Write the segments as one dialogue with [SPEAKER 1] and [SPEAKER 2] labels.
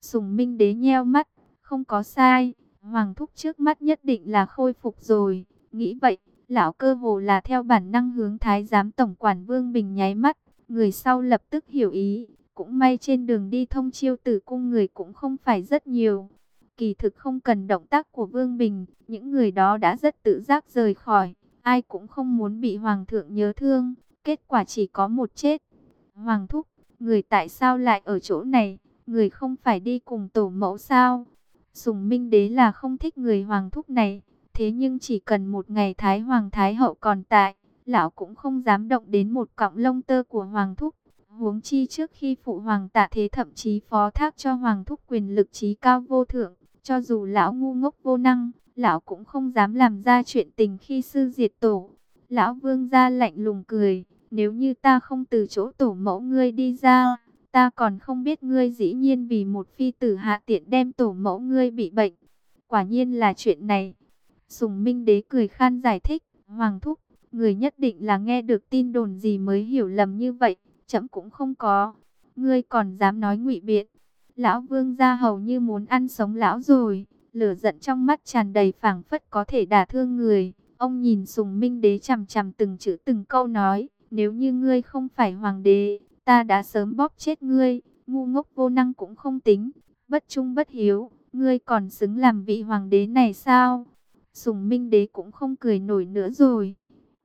[SPEAKER 1] Sùng Minh Đế nheo mắt, không có sai, Hoàng thúc trước mắt nhất định là khôi phục rồi. Nghĩ vậy, lão cơ hồ là theo bản năng hướng Thái giám tổng quản Vương Bình nháy mắt, người sau lập tức hiểu ý. Cũng may trên đường đi thông Chiêu Tử cung người cũng không phải rất nhiều. Kỳ thực không cần động tác của Vương Bình, những người đó đã rất tự giác rời khỏi. Ai cũng không muốn bị Hoàng thượng nhớ thương, kết quả chỉ có một chết. Hoàng thúc, người tại sao lại ở chỗ này? Người không phải đi cùng tổ mẫu sao? Sùng Minh Đế là không thích người Hoàng thúc này. Thế nhưng chỉ cần một ngày Thái Hoàng Thái Hậu còn tại, lão cũng không dám động đến một cọng lông tơ của Hoàng thúc. Huống chi trước khi phụ hoàng tạ thế thậm chí phó thác cho Hoàng thúc quyền lực trí cao vô thượng. Cho dù lão ngu ngốc vô năng, lão cũng không dám làm ra chuyện tình khi sư diệt tổ. Lão Vương gia lạnh lùng cười, nếu như ta không từ chỗ tổ mẫu ngươi đi ra, ta còn không biết ngươi dĩ nhiên vì một phi tử hạ tiện đem tổ mẫu ngươi bị bệnh. Quả nhiên là chuyện này. Sùng Minh Đế cười khan giải thích, Hoàng thúc, người nhất định là nghe được tin đồn gì mới hiểu lầm như vậy, trẫm cũng không có. Ngươi còn dám nói ngụy biện. Lão Vương gia hầu như muốn ăn sống lão rồi, lửa giận trong mắt tràn đầy phảng phất có thể đả thương người. Ông nhìn Sùng Minh Đế chằm chằm từng chữ từng câu nói, nếu như ngươi không phải hoàng đế, ta đã sớm bóp chết ngươi. Ngu ngốc vô năng cũng không tính, bất trung bất hiếu, ngươi còn xứng làm vị hoàng đế này sao? Sùng Minh Đế cũng không cười nổi nữa rồi.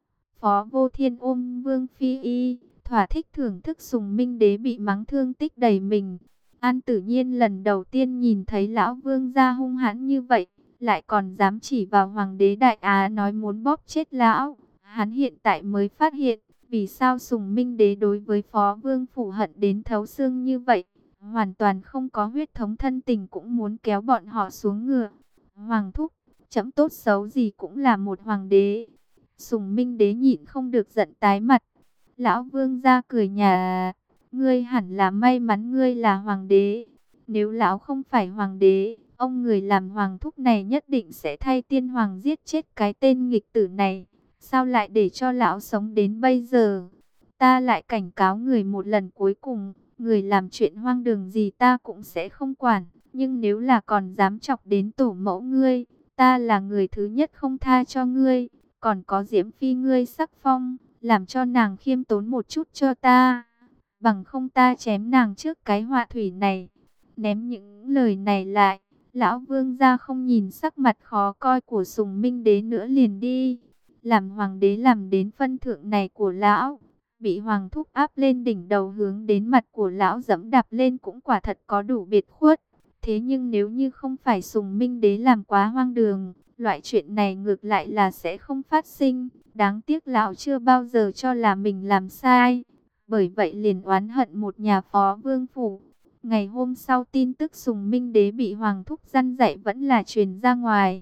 [SPEAKER 1] Phó Vô Thiên ôm Vương Phi y, thỏa thích thưởng thức Sùng Minh Đế bị mắng thương tích đầy mình. An Tử Nhiên lần đầu tiên nhìn thấy lão Vương gia hung hãn như vậy, lại còn dám chỉ vào Hoàng đế Đại Á nói muốn bóp chết lão. Hắn hiện tại mới phát hiện, vì sao Sùng Minh Đế đối với Phó Vương phủ hận đến thấu xương như vậy. Hoàn toàn không có huyết thống thân tình cũng muốn kéo bọn họ xuống ngựa. Hoàng thúc, chấm tốt xấu gì cũng là một hoàng đế. Sùng Minh Đế nhịn không được giận tái mặt. Lão Vương gia cười nhà, ngươi hẳn là may mắn ngươi là hoàng đế. Nếu lão không phải hoàng đế, ông người làm hoàng thúc này nhất định sẽ thay tiên hoàng giết chết cái tên nghịch tử này. Sao lại để cho lão sống đến bây giờ? Ta lại cảnh cáo người một lần cuối cùng, người làm chuyện hoang đường gì ta cũng sẽ không quản. Nhưng nếu là còn dám chọc đến tổ mẫu ngươi, ta là người thứ nhất không tha cho ngươi. Còn có Diễm Phi ngươi sắc phong, làm cho nàng khiêm tốn một chút cho ta. Bằng không ta chém nàng trước cái họa thủy này. Ném những lời này lại, lão Vương gia không nhìn sắc mặt khó coi của Sùng Minh Đế nữa liền đi. Làm hoàng đế làm đến phân thượng này của lão, bị hoàng thúc áp lên đỉnh đầu hướng đến mặt của lão dẫm đạp lên cũng quả thật có đủ biệt khuất. Thế nhưng nếu như không phải Sùng Minh Đế làm quá hoang đường, loại chuyện này ngược lại là sẽ không phát sinh. Đáng tiếc lão chưa bao giờ cho là mình làm sai. Bởi vậy liền oán hận một nhà Phó Vương phủ. Ngày hôm sau tin tức Sùng Minh Đế bị hoàng thúc răn dạy vẫn là truyền ra ngoài.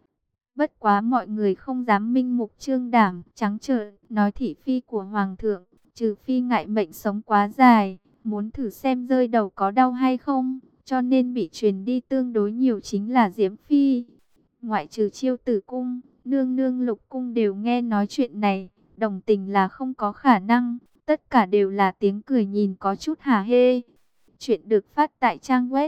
[SPEAKER 1] Bất quá mọi người không dám minh mục trương đảm, trắng trợn nói thị phi của hoàng thượng, trừ phi ngại mệnh sống quá dài, muốn thử xem rơi đầu có đau hay không, cho nên bị truyền đi tương đối nhiều chính là Diễm Phi. Ngoại trừ Chiêu Tử cung, nương nương Lục cung đều nghe nói chuyện này, đồng tình là không có khả năng, tất cả đều là tiếng cười nhìn có chút hả hê. Chuyện được phát tại trang web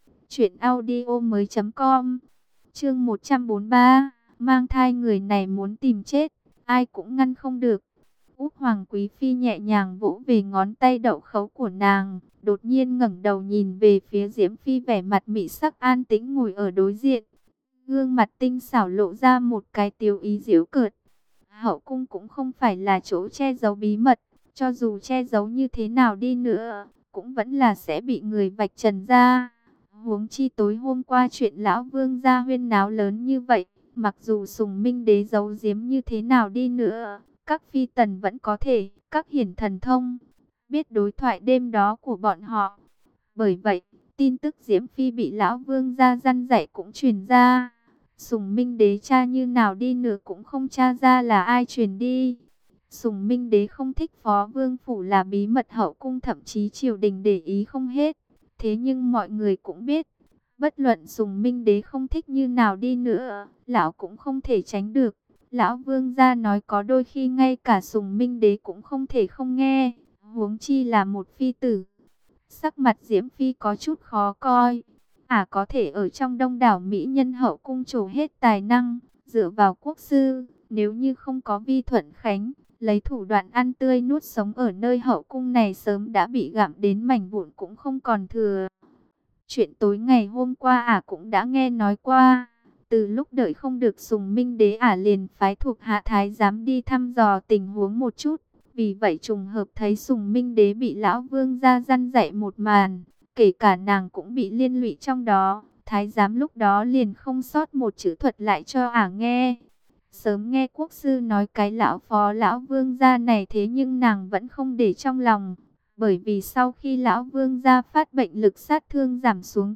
[SPEAKER 1] truyệnaudiomoi.com. Chương 143, mang thai người này muốn tìm chết, ai cũng ngăn không được. Úc Hoàng Quý Phi nhẹ nhàng vỗ về ngón tay đậu khấu của nàng, đột nhiên ngẩng đầu nhìn về phía Diễm Phi vẻ mặt mị sắc an tĩnh ngồi ở đối diện. Gương mặt tinh xảo lộ ra một cái tiêu ý giễu cợt. Hậu cung cũng không phải là chỗ che giấu bí mật, cho dù che giấu như thế nào đi nữa, cũng vẫn là sẽ bị người vạch trần ra. Huống chi tối hôm qua chuyện lão Vương gia huyên náo lớn như vậy, mặc dù Sùng Minh Đế giấu giếm như thế nào đi nữa, các phi tần vẫn có thể, các hiển thần thông, biết đối thoại đêm đó của bọn họ. Bởi vậy, tin tức Diễm Phi bị lão Vương gia răn dạy cũng truyền ra. Sùng Minh Đế tra như nào đi nữa cũng không tra ra là ai truyền đi. Sùng Minh Đế không thích Phó Vương phủ là bí mật hậu cung, thậm chí triều đình để ý không hết. Thế nhưng mọi người cũng biết, bất luận Sùng Minh Đế không thích như nào đi nữa, lão cũng không thể tránh được. Lão Vương gia nói có đôi khi ngay cả Sùng Minh Đế cũng không thể không nghe, huống chi là một phi tử. Sắc mặt Diễm Phi có chút khó coi. Có thể ở trong đông đảo mỹ nhân hậu cung trổ hết tài năng, dựa vào quốc sư, nếu như không có Vi Thuận Khánh, lấy thủ đoạn ăn tươi nuốt sống ở nơi hậu cung này sớm đã bị gặm đến mảnh vụn cũng không còn thừa. Chuyện tối ngày hôm qua cũng đã nghe nói qua. Từ lúc đợi không được Sùng Minh Đế liền phái thuộc hạ thái giám đi thăm dò tình huống một chút. Vì vậy trùng hợp thấy Sùng Minh Đế bị lão vương gia răn dạy một màn, kể cả nàng cũng bị liên lụy trong đó. Thái giám lúc đó liền không sót một chữ thuật lại cho nghe. Sớm nghe quốc sư nói cái lão phó lão vương gia này, thế nhưng nàng vẫn không để trong lòng. Bởi vì sau khi lão vương gia phát bệnh lực sát thương giảm xuống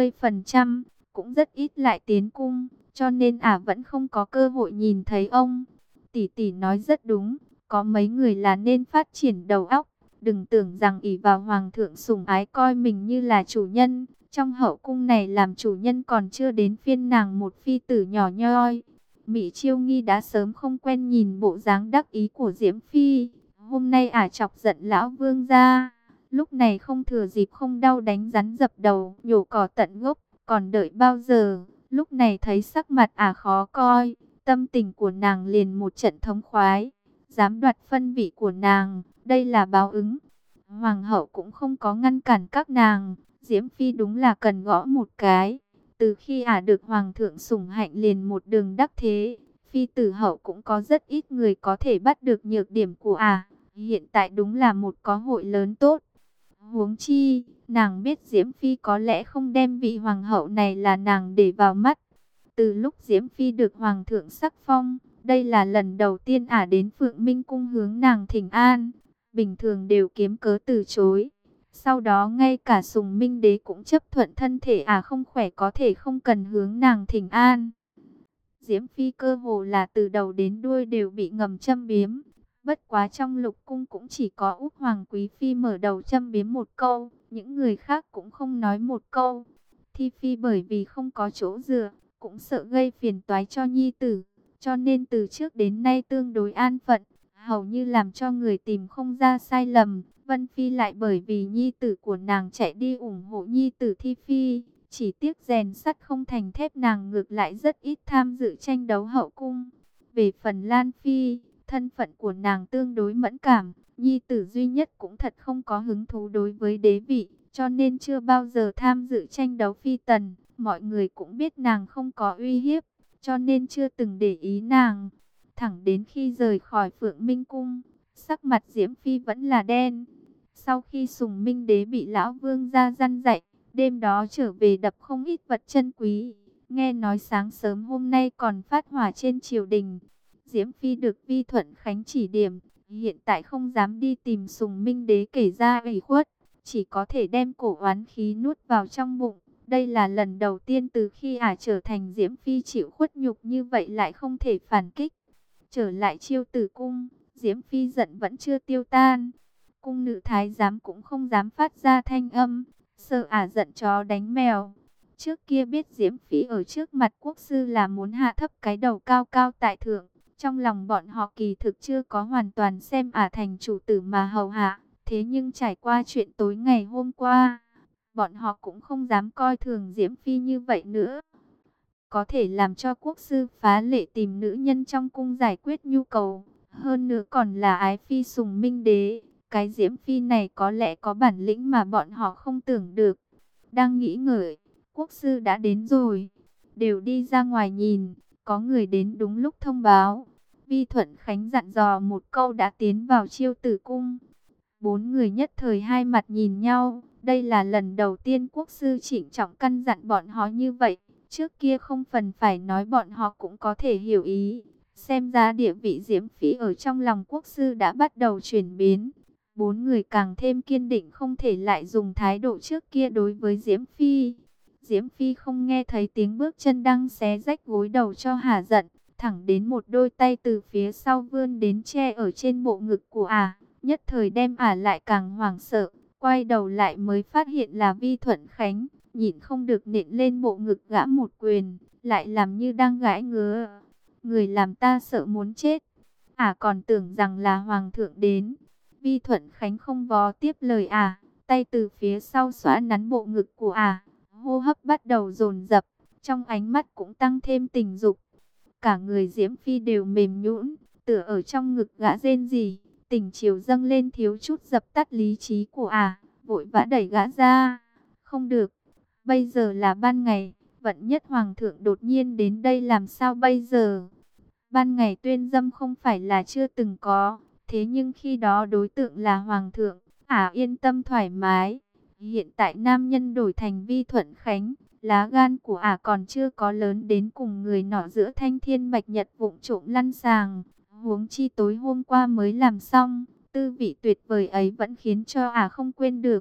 [SPEAKER 1] 90%, cũng rất ít lại tiến cung, cho nên vẫn không có cơ hội nhìn thấy ông. Tỷ tỷ nói rất đúng, có mấy người là nên phát triển đầu óc, đừng tưởng rằng ỷ vào hoàng thượng sủng ái coi mình như là chủ nhân. Trong hậu cung này làm chủ nhân còn chưa đến phiên nàng một phi tử nhỏ nhoi. Mỹ Chiêu Nghi đã sớm không quen nhìn bộ dáng đắc ý của Diễm Phi. Hôm nay chọc giận lão vương gia, lúc này không thừa dịp không đau đánh rắn dập đầu, nhổ cỏ tận gốc, còn đợi bao giờ. Lúc này thấy sắc mặt khó coi, tâm tình của nàng liền một trận thống khoái. Dám đoạt phân vị của nàng, đây là báo ứng. Hoàng hậu cũng không có ngăn cản các nàng, Diễm Phi đúng là cần gõ một cái. Từ khi được hoàng thượng sủng hạnh liền một đường đắc thế, Phi tử hậu cũng có rất ít người có thể bắt được nhược điểm của hiện tại đúng là một có hội lớn tốt. Huống chi, nàng biết Diễm Phi có lẽ không đem vị hoàng hậu này là nàng để vào mắt. Từ lúc Diễm Phi được hoàng thượng sắc phong, đây là lần đầu tiên đến Phượng Minh cung hướng nàng thỉnh an. Bình thường đều kiếm cớ từ chối. Sau đó ngay cả Sùng Minh Đế cũng chấp thuận thân thể không khỏe có thể không cần hướng nàng thỉnh an. Diễm Phi cơ hồ là từ đầu đến đuôi đều bị ngầm châm biếm. Bất quá trong lục cung cũng chỉ có Úc Hoàng Quý Phi mở đầu châm biếm một câu, những người khác cũng không nói một câu. Thi Phi bởi vì không có chỗ dựa, cũng sợ gây phiền toái cho nhi tử, cho nên từ trước đến nay tương đối an phận, hầu như làm cho người tìm không ra sai lầm. Vân Phi lại bởi vì nhi tử của nàng chạy đi ủng hộ nhi tử Thi Phi, chỉ tiếc rèn sắt không thành thép, nàng ngược lại rất ít tham dự tranh đấu hậu cung. Về phần Lan Phi, thân phận của nàng tương đối mẫn cảm, nhi tử duy nhất cũng thật không có hứng thú đối với đế vị, cho nên chưa bao giờ tham dự tranh đấu phi tần. Mọi người cũng biết nàng không có uy hiếp, cho nên chưa từng để ý nàng. Thẳng đến khi rời khỏi Phượng Minh cung, sắc mặt Diễm Phi vẫn là đen. Sau khi Sùng Minh Đế bị lão vương gia răn dạy, đêm đó trở về đập không ít vật chân quý. Nghe nói sáng sớm hôm nay còn phát hỏa trên triều đình. Diễm Phi được Vi Thuận Khánh chỉ điểm, hiện tại không dám đi tìm Sùng Minh Đế kể ra ủy khuất, chỉ có thể đem cổ oán khí nuốt vào trong bụng. Đây là lần đầu tiên từ khi trở thành Diễm Phi chịu khuất nhục như vậy lại không thể phản kích. Trở lại Chiêu Tử cung, Diễm Phi giận vẫn chưa tiêu tan. Cung nữ thái giám cũng không dám phát ra thanh âm, sợ giận chó đánh mèo. Trước kia biết Diễm Phi ở trước mặt quốc sư là muốn hạ thấp cái đầu cao cao tại thượng. Trong lòng bọn họ kỳ thực chưa có hoàn toàn xem thành chủ tử mà hầu hạ. Thế nhưng trải qua chuyện tối ngày hôm qua, bọn họ cũng không dám coi thường Diễm Phi như vậy nữa. Có thể làm cho quốc sư phá lệ tìm nữ nhân trong cung giải quyết nhu cầu. Hơn nữa còn là ái phi Sùng Minh Đế. Cái Diễm Phi này có lẽ có bản lĩnh mà bọn họ không tưởng được. Đang nghĩ ngợi, quốc sư đã đến rồi. Đều đi ra ngoài nhìn, có người đến đúng lúc thông báo. Vi Thuận Khánh dặn dò một câu đã tiến vào Chiêu Tử cung. Bốn người nhất thời hai mặt nhìn nhau. Đây là lần đầu tiên quốc sư trịnh trọng căn dặn bọn họ như vậy. Trước kia không phần phải nói bọn họ cũng có thể hiểu ý. Xem ra địa vị Diễm Phi ở trong lòng quốc sư đã bắt đầu chuyển biến. Bốn người càng thêm kiên định không thể lại dùng thái độ trước kia đối với Diễm Phi. Diễm Phi không nghe thấy tiếng bước chân đang xé rách gối đầu cho hả giận. Thẳng đến một đôi tay từ phía sau vươn đến che ở trên bộ ngực của nhất thời đem lại càng hoảng sợ. Quay đầu lại mới phát hiện là Vi Thuận Khánh, nhịn không được nện lên bộ ngực gã một quyền, lại làm như đang gãi ngứa. Người làm ta sợ muốn chết. Còn tưởng rằng là hoàng thượng đến. Vi Thuận Khánh không vò tiếp lời tay từ phía sau xoa nắn bộ ngực của hô hấp bắt đầu dồn dập, trong ánh mắt cũng tăng thêm tình dục. Cả người Diễm Phi đều mềm nhũn, tựa ở trong ngực gã rên rỉ, tình chiều dâng lên thiếu chút dập tắt lý trí của vội vã đẩy gã ra. Không được, bây giờ là ban ngày, Vận Nhất Hoàng thượng đột nhiên đến đây làm sao bây giờ? Ban ngày tuyên dâm không phải là chưa từng có, thế nhưng khi đó đối tượng là Hoàng thượng, yên tâm thoải mái. Hiện tại nam nhân đổi thành Vi Thuận Khánh, lá gan của còn chưa có lớn đến cùng người nọ giữa thanh thiên bạch nhật vụng trộm lăn sàng. Huống chi tối hôm qua mới làm xong, tư vị tuyệt vời ấy vẫn khiến cho không quên được.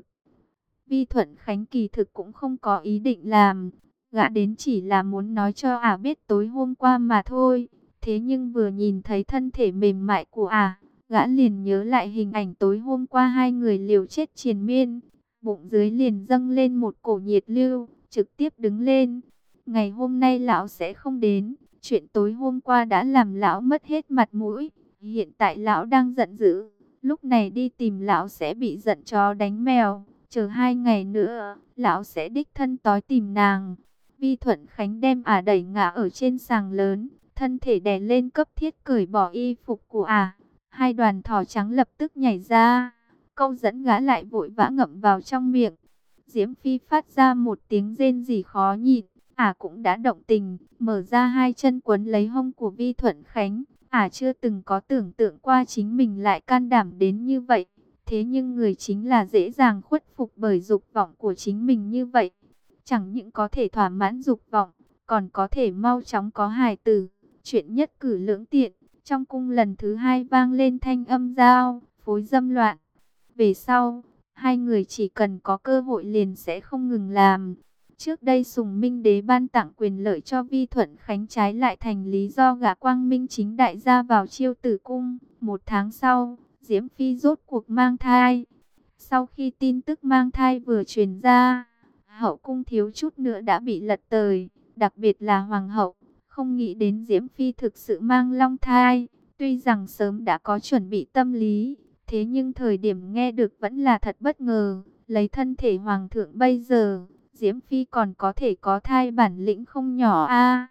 [SPEAKER 1] Vi Thuận Khánh kỳ thực cũng không có ý định làm, gã đến chỉ là muốn nói cho biết tối hôm qua mà thôi. Thế nhưng vừa nhìn thấy thân thể mềm mại của gã liền nhớ lại hình ảnh tối hôm qua hai người liều chết triền miên. Bụng dưới liền dâng lên một cổ nhiệt lưu, trực tiếp đứng lên. Ngày hôm nay lão sẽ không đến, chuyện tối hôm qua đã làm lão mất hết mặt mũi. Hiện tại lão đang giận dữ, lúc này đi tìm lão sẽ bị giận chó đánh mèo. Chờ 2 ngày nữa, lão sẽ đích thân tới tìm nàng. Vi Thuận Khánh đem đẩy ngã ở trên sàng lớn, thân thể đè lên cấp thiết cởi bỏ y phục của hai đoàn thỏ trắng lập tức nhảy ra, câu dẫn gã lại vội vã ngậm vào trong miệng. Diễm Phi phát ra một tiếng rên rỉ khó nhịn, cũng đã động tình, mở ra hai chân quấn lấy hông của Vi Thuận Khánh. Chưa từng có tưởng tượng qua chính mình lại can đảm đến như vậy. Thế nhưng người chính là dễ dàng khuất phục bởi dục vọng của chính mình như vậy. Chẳng những có thể thỏa mãn dục vọng, còn có thể mau chóng có hài tử. Chuyện nhất cử lưỡng tiện, trong cung lần thứ 2 vang lên thanh âm giao, phối dâm loạn. Về sau, hai người chỉ cần có cơ hội liền sẽ không ngừng làm. Trước đây Sùng Minh Đế ban tặng quyền lợi cho Vi Thuận Khánh, trái lại thành lý do gã quang minh chính đại ra vào Chiêu Tử cung. 1 tháng sau, Diễm Phi rốt cuộc mang thai. Sau khi tin tức mang thai vừa truyền ra, hậu cung thiếu chút nữa đã bị lật tời, đặc biệt là hoàng hậu. Không nghĩ đến Diễm Phi thực sự mang long thai, tuy rằng sớm đã có chuẩn bị tâm lý, thế nhưng thời điểm nghe được vẫn là thật bất ngờ. Lấy thân thể hoàng thượng bây giờ, Diễm Phi còn có thể có thai bản lĩnh không nhỏ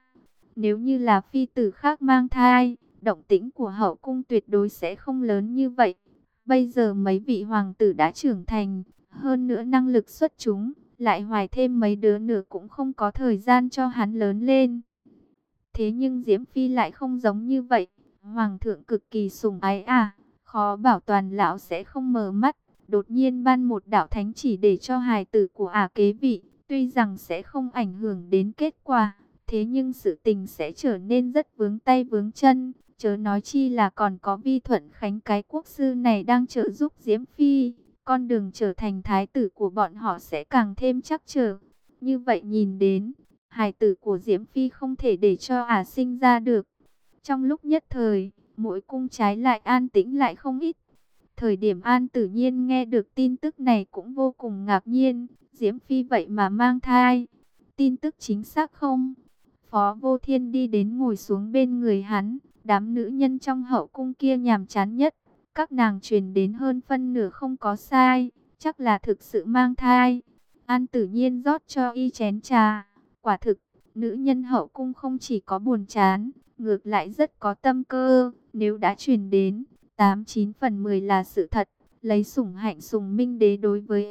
[SPEAKER 1] Nếu như là phi tử khác mang thai, động tĩnh của hậu cung tuyệt đối sẽ không lớn như vậy. Bây giờ mấy vị hoàng tử đã trưởng thành, hơn nữa năng lực xuất chúng, lại hoài thêm mấy đứa nữa cũng không có thời gian cho hắn lớn lên. Thế nhưng Diễm Phi lại không giống như vậy, hoàng thượng cực kỳ sủng ái khó bảo toàn lão sẽ không mở mắt, đột nhiên ban một đạo thánh chỉ để cho hài tử của kế vị, tuy rằng sẽ không ảnh hưởng đến kết quả, thế nhưng sự tình sẽ trở nên rất vướng tay vướng chân, chớ nói chi là còn có Vi Thuận Khánh cái quốc sư này đang trợ giúp Diễm Phi, con đường trở thành thái tử của bọn họ sẽ càng thêm chắc trở. Như vậy nhìn đến, hài tử của Diễm Phi không thể để cho sinh ra được. Trong lúc nhất thời, mỗi cung trái lại an tĩnh lại không ít. Thời điểm An Tử Nhiên nghe được tin tức này cũng vô cùng ngạc nhiên, Diễm Phi vậy mà mang thai. Tin tức chính xác không? Phó Vô Thiên đi đến ngồi xuống bên người hắn, đám nữ nhân trong hậu cung kia nhàm chán nhất. Các nàng truyền đến hơn phân nửa không có sai, chắc là thực sự mang thai. An Tử Nhiên rót cho y chén trà. Quả thực, nữ nhân hậu cung không chỉ có buồn chán, ngược lại rất có tâm cơ. Nếu đã truyền đến, 89 phần 10 là sự thật. Lấy sủng hạnh Sùng Minh Đế đối với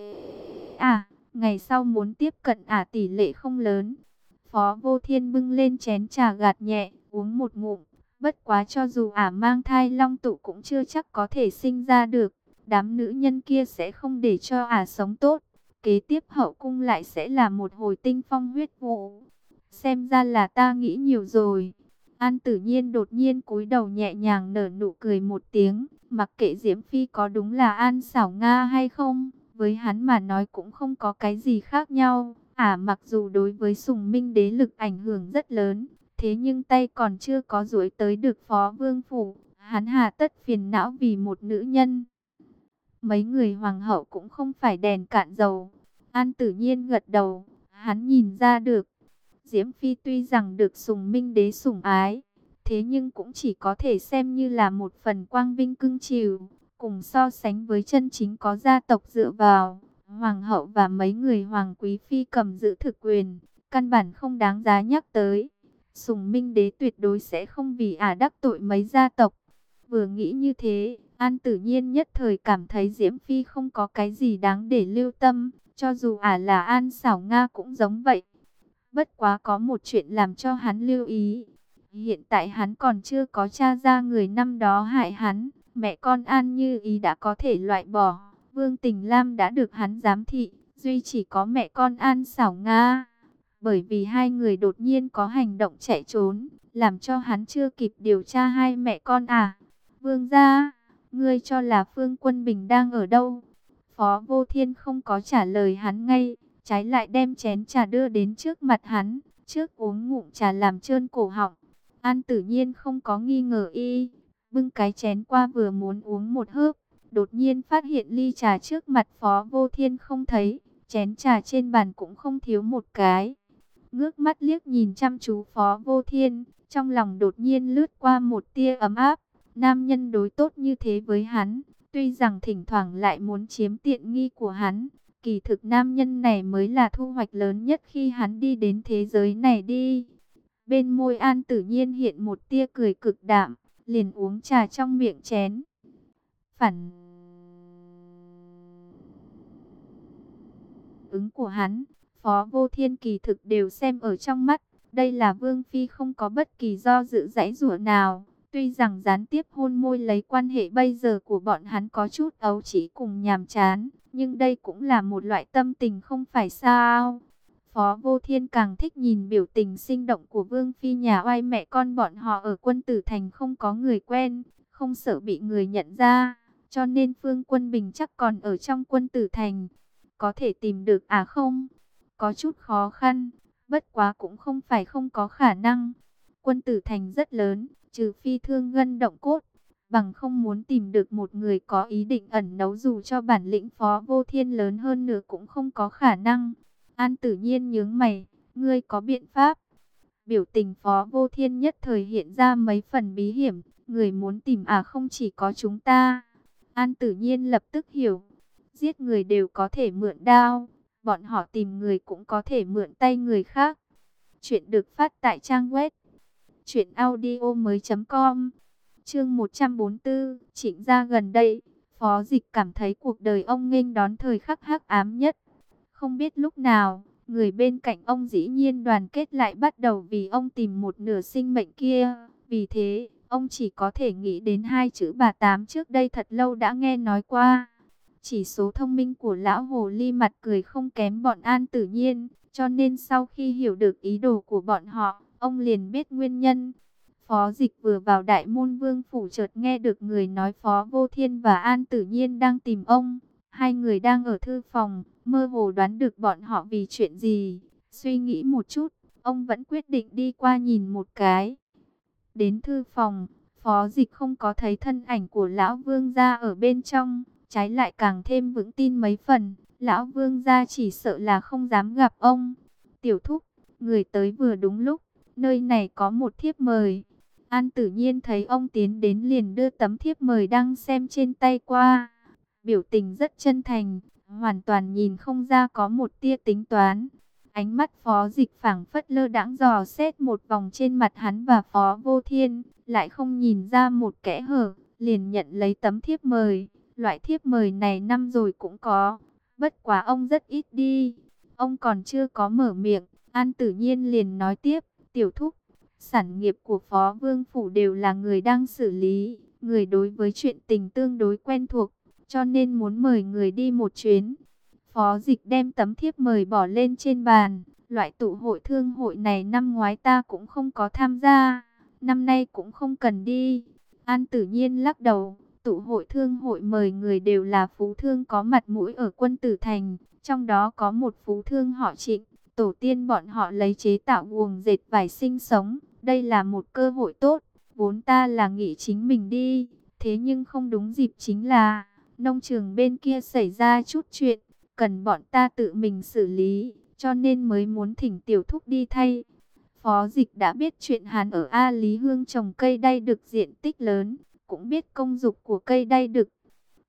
[SPEAKER 1] ngày sau muốn tiếp cận tỷ lệ không lớn. Phó Vô Thiên bưng lên chén trà gạt nhẹ, uống một ngụm. Bất quá cho dù mang thai long tụ cũng chưa chắc có thể sinh ra được. Đám nữ nhân kia sẽ không để cho sống tốt. Kế tiếp hậu cung lại sẽ là một hồi tinh phong huyết vũ. Xem ra là ta nghĩ nhiều rồi. An Tử Nhiên đột nhiên cúi đầu nhẹ nhàng nở nụ cười một tiếng. Mặc kệ Diễm Phi có đúng là An Xảo Nga hay không, với hắn mà nói cũng không có cái gì khác nhau. Mặc dù đối với Sùng Minh Đế lực ảnh hưởng rất lớn, thế nhưng tay còn chưa có duỗi tới được Phó Vương Phủ. Hắn hà tất phiền não vì một nữ nhân. Mấy người hoàng hậu cũng không phải đèn cạn dầu. An Tử Nhiên gật đầu, hắn nhìn ra được. Diễm Phi tuy rằng được Sùng Minh Đế sủng ái, thế nhưng cũng chỉ có thể xem như là một phần quang vinh cưng chiều, cùng so sánh với chân chính có gia tộc dựa vào, hoàng hậu và mấy người hoàng quý phi cầm giữ thực quyền, căn bản không đáng giá nhắc tới. Sùng Minh Đế tuyệt đối sẽ không vì ả đắc tội mấy gia tộc. Vừa nghĩ như thế, An Tử Nhiên nhất thời cảm thấy Diễm Phi không có cái gì đáng để lưu tâm, cho dù ả là An Xảo Nga cũng giống vậy. Bất quá có một chuyện làm cho hắn lưu ý. Hiện tại hắn còn chưa có tra ra người năm đó hại hắn, mẹ con An Như Ý đã có thể loại bỏ. Vương Tình Lam đã được hắn giám thị, duy chỉ có mẹ con An Xảo Nga. Bởi vì hai người đột nhiên có hành động chạy trốn, làm cho hắn chưa kịp điều tra hai mẹ con à. Vương gia, ngươi cho là Phương Quân Bình đang ở đâu? Phó Vô Thiên không có trả lời hắn ngay, trái lại đem chén trà đưa đến trước mặt hắn, trước uống ngụm trà làm trơn cổ họng. An Tử Nhiên không có nghi ngờ y, bưng cái chén qua vừa muốn uống một hớp, đột nhiên phát hiện ly trà trước mặt Phó Vô Thiên không thấy, chén trà trên bàn cũng không thiếu một cái. Ngước mắt liếc nhìn chăm chú Phó Vô Thiên, trong lòng đột nhiên lướt qua một tia ấm áp. Nam nhân đối tốt như thế với hắn, tuy rằng thỉnh thoảng lại muốn chiếm tiện nghi của hắn, kỳ thực nam nhân này mới là thu hoạch lớn nhất khi hắn đi đến thế giới này đi. Bên môi An Tử Nhiên hiện một tia cười cực đạm, liền uống trà trong miệng chén. Phản ứng của hắn, Phó Vô Thiên kỳ thực đều xem ở trong mắt. Đây là Vương Phi không có bất kỳ do dự giãy giụa nào. Tuy rằng gián tiếp hôn môi lấy quan hệ bây giờ của bọn hắn có chút ấu trĩ cùng nhàm chán, nhưng đây cũng là một loại tâm tình không phải sao. Phó Vô Thiên càng thích nhìn biểu tình sinh động của Vương Phi nhà oai mẹ con bọn họ ở Quân Tử Thành không có người quen, không sợ bị người nhận ra, cho nên Phương Quân Bình chắc còn ở trong Quân Tử Thành. Có thể tìm được à không? Có chút khó khăn, bất quá cũng không phải không có khả năng. Quân Tử Thành rất lớn, trừ phi thương ngân động cốt, bằng không muốn tìm được một người có ý định ẩn nấu dù cho bản lĩnh Phó Vô Thiên lớn hơn nữa cũng không có khả năng. An Tử Nhiên nhướng mày, ngươi có biện pháp? Biểu tình Phó Vô Thiên nhất thời hiện ra mấy phần bí hiểm, người muốn tìm à không chỉ có chúng ta. An Tử Nhiên lập tức hiểu, giết người đều có thể mượn đao, bọn họ tìm người cũng có thể mượn tay người khác. Chuyện được phát tại trang web truyệnaudiomoi.com. Chương 144, Trịnh gia gần đây, Phó Dịch cảm thấy cuộc đời ông nghênh đón thời khắc hắc ám nhất. Không biết lúc nào, người bên cạnh ông dĩ nhiên đoàn kết lại bắt đầu vì ông tìm một nửa sinh mệnh kia. Vì thế, ông chỉ có thể nghĩ đến hai chữ bà Tám trước đây thật lâu đã nghe nói qua. Chỉ số thông minh của lão hồ ly mặt cười không kém bọn An Tử Nhiên, cho nên sau khi hiểu được ý đồ của bọn họ, ông liền biết nguyên nhân. Phó Dịch vừa vào Đại Môn Vương phủ chợt nghe được người nói Phó Vô Thiên và An Tử Nhiên đang tìm ông. Hai người đang ở thư phòng, mơ hồ đoán được bọn họ vì chuyện gì. Suy nghĩ một chút, ông vẫn quyết định đi qua nhìn một cái. Đến thư phòng, Phó Dịch không có thấy thân ảnh của Lão Vương gia ở bên trong, trái lại càng thêm vững tin mấy phần. Lão Vương gia chỉ sợ là không dám gặp ông. Tiểu thúc, người tới vừa đúng lúc, nơi này có một thiếp mời. An Tử Nhiên thấy ông tiến đến liền đưa tấm thiếp mời đang xem trên tay qua. Biểu tình rất chân thành, hoàn toàn nhìn không ra có một tia tính toán. Ánh mắt Phó Dịch phảng phất lơ đãng dò xét một vòng trên mặt hắn và Phó Vô Thiên, lại không nhìn ra một kẽ hở, liền nhận lấy tấm thiếp mời. Loại thiếp mời này năm rồi cũng có, bất quá ông rất ít đi. Ông còn chưa có mở miệng, An Tử Nhiên liền nói tiếp, tiểu thúc, sản nghiệp của Phó Vương Phủ đều là người đang xử lý, người đối với chuyện tình tương đối quen thuộc, cho nên muốn mời người đi một chuyến. Phó Dịch đem tấm thiếp mời bỏ lên trên bàn, loại tụ hội thương hội này năm ngoái ta cũng không có tham gia, năm nay cũng không cần đi. An Tử Nhiên lắc đầu, tụ hội thương hội mời người đều là phú thương có mặt mũi ở Quân Tử Thành, trong đó có một phú thương họ Trịnh, tổ tiên bọn họ lấy chế tạo guồng dệt vải sinh sống, đây là một cơ hội tốt, vốn ta là nghĩ chính mình đi, thế nhưng không đúng dịp chính là nông trường bên kia xảy ra chút chuyện, cần bọn ta tự mình xử lý, cho nên mới muốn thỉnh tiểu thúc đi thay. Phó Dịch đã biết chuyện hắn ở A Lý Hương trồng cây đay đực diện tích lớn, cũng biết công dụng của cây đay đực.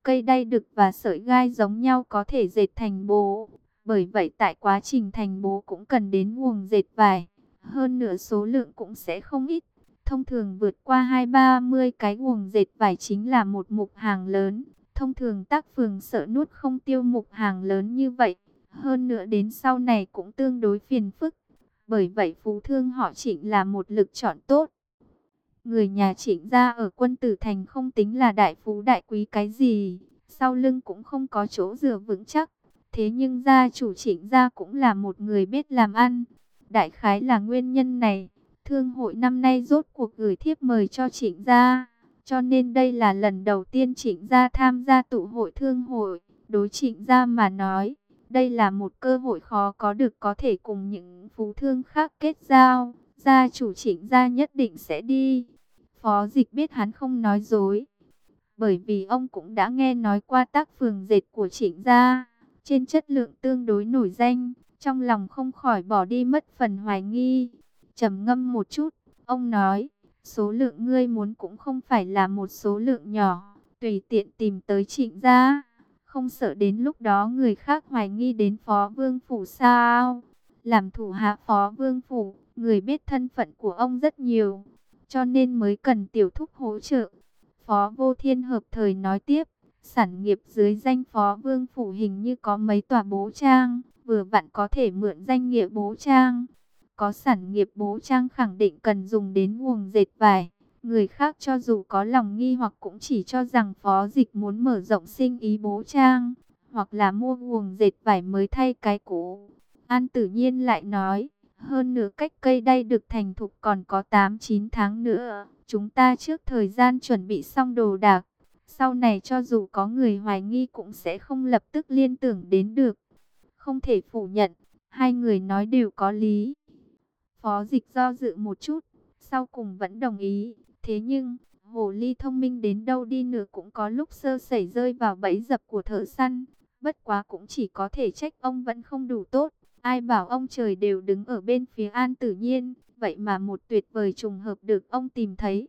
[SPEAKER 1] Cây đay đực và sợi gai giống nhau có thể dệt thành bố. Bởi vậy tại quá trình thành bố cũng cần đến guồng dệt vải. Hơn nữa số lượng cũng sẽ không ít. Thông thường vượt qua 20-30 cái guồng dệt vải chính là một mục hàng lớn. Thông thường tác phường Sợ Nút không tiêu mục hàng lớn như vậy. Hơn nữa đến sau này cũng tương đối phiền phức. Bởi vậy phú thương họ Trịnh là một lựa chọn tốt. Người nhà Trịnh gia ở Quân Tử Thành không tính là đại phú đại quý cái gì. Sau lưng cũng không có chỗ dựa vững chắc. Thế nhưng gia chủ Trịnh gia cũng là một người biết làm ăn. Đại khái là nguyên nhân này. Thương hội năm nay rốt cuộc gửi thiếp mời cho Trịnh gia. Cho nên đây là lần đầu tiên Trịnh gia tham gia tụ hội thương hội. Đối Trịnh gia mà nói, đây là một cơ hội khó có được, có thể cùng những phú thương khác kết giao. Gia chủ Trịnh gia nhất định sẽ đi. Phó Dịch biết hắn không nói dối. Bởi vì ông cũng đã nghe nói qua tác phường dệt của Trịnh gia. Trên chất lượng tương đối nổi danh. Trong lòng không khỏi bỏ đi mất phần hoài nghi. Trầm ngâm một chút, ông nói, số lượng ngươi muốn cũng không phải là một số lượng nhỏ. Tùy tiện tìm tới Trịnh gia. Không sợ đến lúc đó người khác hoài nghi đến Phó Vương Phủ sao? Làm thủ hạ Phó Vương Phủ, người biết thân phận của ông rất nhiều. Cho nên mới cần tiểu thúc hỗ trợ. Phó Vô Thiên hợp thời nói tiếp. Sản nghiệp dưới danh Phó Vương Phủ hình như có mấy tòa bố trang. Vừa vặn có thể mượn danh nghĩa bố trang. Có sản nghiệp bố trang khẳng định cần dùng đến guồng dệt vải. Người khác cho dù có lòng nghi hoặc cũng chỉ cho rằng Phó Dịch muốn mở rộng sinh ý bố trang. Hoặc là mua guồng dệt vải mới thay cái cũ. An Tử Nhiên lại nói. Hơn nữa cách cây đay được thành thục còn có 8-9 tháng nữa. Chúng ta trước thời gian chuẩn bị xong đồ đạc. Sau này cho dù có người hoài nghi cũng sẽ không lập tức liên tưởng đến được. Không thể phủ nhận, hai người nói đều có lý. Phó Dịch do dự một chút, sau cùng vẫn đồng ý. Thế nhưng, hồ ly thông minh đến đâu đi nữa cũng có lúc sơ sẩy rơi vào bẫy dập của thợ săn. Bất quá cũng chỉ có thể trách ông vẫn không đủ tốt. Ai bảo ông trời đều đứng ở bên phía An Tử Nhiên, vậy mà một tuyệt vời trùng hợp được ông tìm thấy.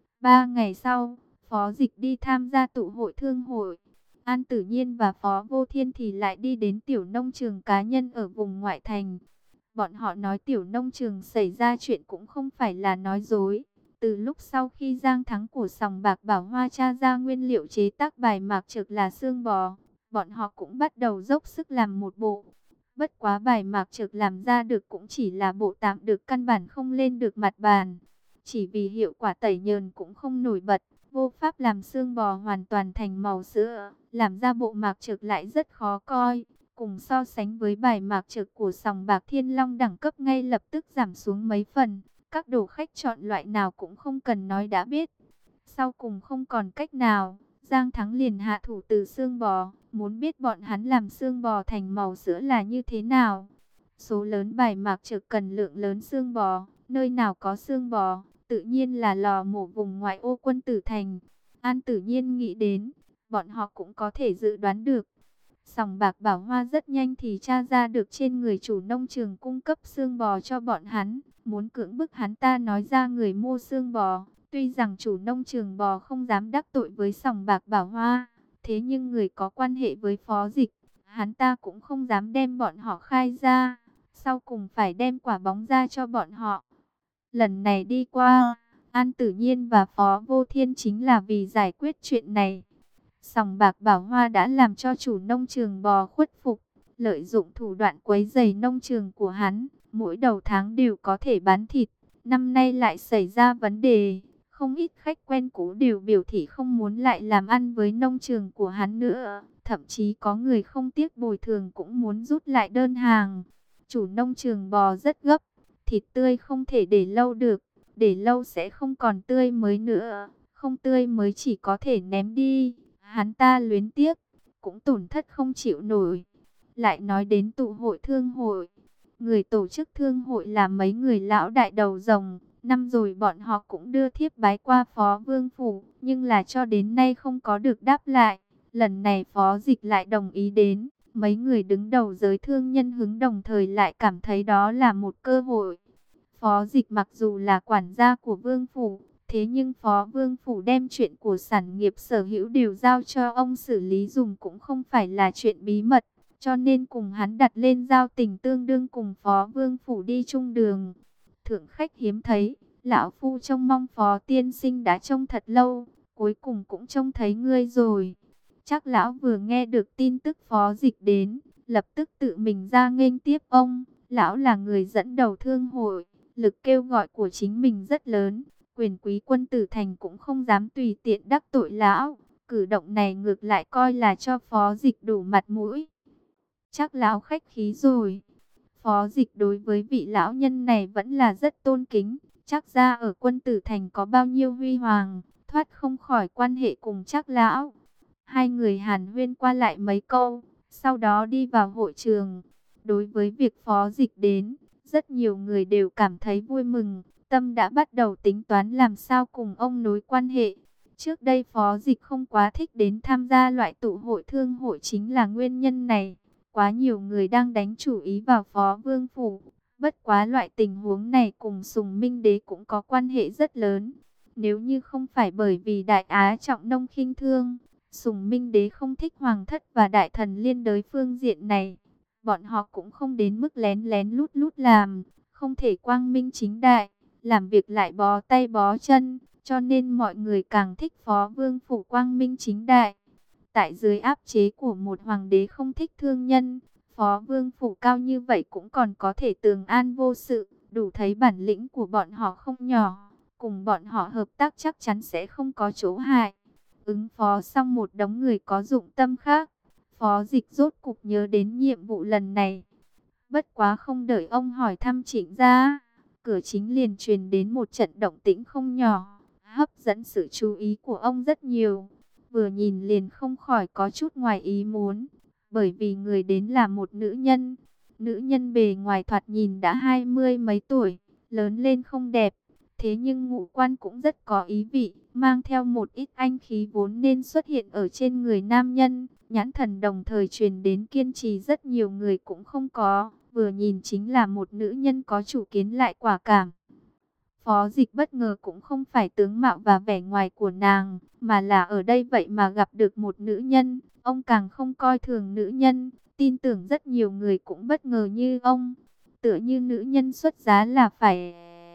[SPEAKER 1] 3 ngày sau, Phó Dịch đi tham gia tụ hội thương hội. An Tử Nhiên và Phó Vô Thiên thì lại đi đến tiểu nông trường cá nhân ở vùng ngoại thành. Bọn họ nói tiểu nông trường xảy ra chuyện cũng không phải là nói dối. Từ lúc sau khi Giang Thắng của sòng bạc Bảo Hoa tra ra nguyên liệu chế tác bài mạc trực là xương bò, bọn họ cũng bắt đầu dốc sức làm một bộ. Bất quá bài mạc trực làm ra được cũng chỉ là bộ tạm được, căn bản không lên được mặt bàn. Chỉ vì hiệu quả tẩy nhờn cũng không nổi bật, vô pháp làm xương bò hoàn toàn thành màu sữa, làm ra bộ mạc trực lại rất khó coi. Cùng so sánh với bài mạc trực của sòng bạc Thiên Long, đẳng cấp ngay lập tức giảm xuống mấy phần. Các đồ khách chọn loại nào cũng không cần nói đã biết. Sau cùng không còn cách nào, Giang Thắng liền hạ thủ từ xương bò, muốn biết bọn hắn làm xương bò thành màu sữa là như thế nào. Số lớn bài mạc trực cần lượng lớn xương bò, nơi nào có xương bò, tự nhiên là lò mổ vùng ngoại ô Quân Tử Thành. An Tử Nhiên nghĩ đến, bọn họ cũng có thể dự đoán được. Sòng bạc Bảo Hoa rất nhanh thì tra ra được trên người chủ nông trường cung cấp xương bò cho bọn hắn, muốn cưỡng bức hắn ta nói ra người mua xương bò. Tuy rằng chủ nông trường bò không dám đắc tội với sòng bạc Bảo Hoa, thế nhưng người có quan hệ với Phó Dịch, hắn ta cũng không dám đem bọn họ khai ra. Sau cùng phải đem quả bóng ra cho bọn họ. Lần này đi qua, An Tử Nhiên và Phó Vô Thiên chính là vì giải quyết chuyện này. Sòng bạc Bảo Hoa đã làm cho chủ nông trường bò khuất phục, lợi dụng thủ đoạn quấy rầy nông trường của hắn, mỗi đầu tháng đều có thể bán thịt. Năm nay lại xảy ra vấn đề, không ít khách quen cũ đều biểu thị không muốn lại làm ăn với nông trường của hắn nữa. Thậm chí có người không tiếc bồi thường cũng muốn rút lại đơn hàng. Chủ nông trường bò rất gấp, thịt tươi không thể để lâu được, để lâu sẽ không còn tươi mới nữa, không tươi mới chỉ có thể ném đi. Hắn ta luyến tiếc, cũng tổn thất không chịu nổi. Lại nói đến tụ hội thương hội, người tổ chức thương hội là mấy người lão đại đầu rồng. Năm rồi bọn họ cũng đưa thiếp bái qua Phó Vương Phủ, nhưng là cho đến nay không có được đáp lại. Lần này Phó Dịch lại đồng ý đến, mấy người đứng đầu giới thương nhân hứng đồng thời lại cảm thấy đó là một cơ hội. Phó Dịch mặc dù là quản gia của Vương Phủ, Thế nhưng Phó Vương Phủ đem chuyện của sản nghiệp sở hữu đều giao cho ông xử lý dùng cũng không phải là chuyện bí mật, cho nên cùng hắn đặt lên giao tình tương đương cùng Phó Vương Phủ đi chung đường. Thượng khách hiếm thấy, lão phu trông mong Phó tiên sinh đã trông thật lâu, cuối cùng cũng trông thấy ngươi rồi. Chắc lão vừa nghe được tin tức Phó Dịch đến, lập tức tự mình ra nghênh tiếp ông. Lão là người dẫn đầu thương hội, lực kêu gọi của chính mình rất lớn. Quyền quý quân tử thành cũng không dám tùy tiện đắc tội lão. Cử động này ngược lại coi là cho Phó Dịch đủ mặt mũi. Chắc lão khách khí rồi. Phó Dịch đối với vị lão nhân này vẫn là rất tôn kính. Chắc ra ở quân tử thành có bao nhiêu huy hoàng, thoát không khỏi quan hệ cùng chắc lão. Hai người hàn huyên qua lại mấy câu, sau đó đi vào hội trường. Đối với việc Phó Dịch đến, rất nhiều người đều cảm thấy vui mừng. Tâm đã bắt đầu tính toán làm sao cùng ông nối quan hệ. Trước đây Phó Dịch không quá thích đến tham gia loại tụ hội thương hội chính là nguyên nhân này. Quá nhiều người đang đánh chủ ý vào Phó Vương Phủ. Bất quá loại tình huống này cùng Sùng Minh Đế cũng có quan hệ rất lớn. Nếu như không phải bởi vì Đại Á trọng nông khinh thương, Sùng Minh Đế không thích hoàng thất và đại thần liên đới phương diện này, bọn họ cũng không đến mức lén lén lút lút làm, không thể quang minh chính đại, làm việc lại bó tay bó chân, cho nên mọi người càng thích Phó Vương Phủ quang minh chính đại. Tại dưới áp chế của một hoàng đế không thích thương nhân, Phó Vương Phủ cao như vậy cũng còn có thể tường an vô sự, đủ thấy bản lĩnh của bọn họ không nhỏ, cùng bọn họ hợp tác chắc chắn sẽ không có chỗ hại. Ứng phó xong một đống người có dụng tâm khác, Phó Dịch rốt cục nhớ đến nhiệm vụ lần này. Bất quá không đợi ông hỏi thăm Trịnh gia, cửa chính liền truyền đến một trận động tĩnh không nhỏ, hấp dẫn sự chú ý của ông rất nhiều. Vừa nhìn liền không khỏi có chút ngoài ý muốn, bởi vì người đến là một nữ nhân. Nữ nhân bề ngoài thoạt nhìn đã 20 mấy tuổi, lớn lên không đẹp, thế nhưng ngũ quan cũng rất có ý vị, mang theo một ít anh khí vốn nên xuất hiện ở trên người nam nhân. Nhãn thần đồng thời truyền đến kiên trì rất nhiều người cũng không có, vừa nhìn chính là một nữ nhân có chủ kiến lại quả cảm. Phó Dịch bất ngờ cũng không phải tướng mạo và vẻ ngoài của nàng, mà là ở đây vậy mà gặp được một nữ nhân. Ông càng không coi thường nữ nhân, tin tưởng rất nhiều người cũng bất ngờ như ông. Tựa như nữ nhân xuất giá là phải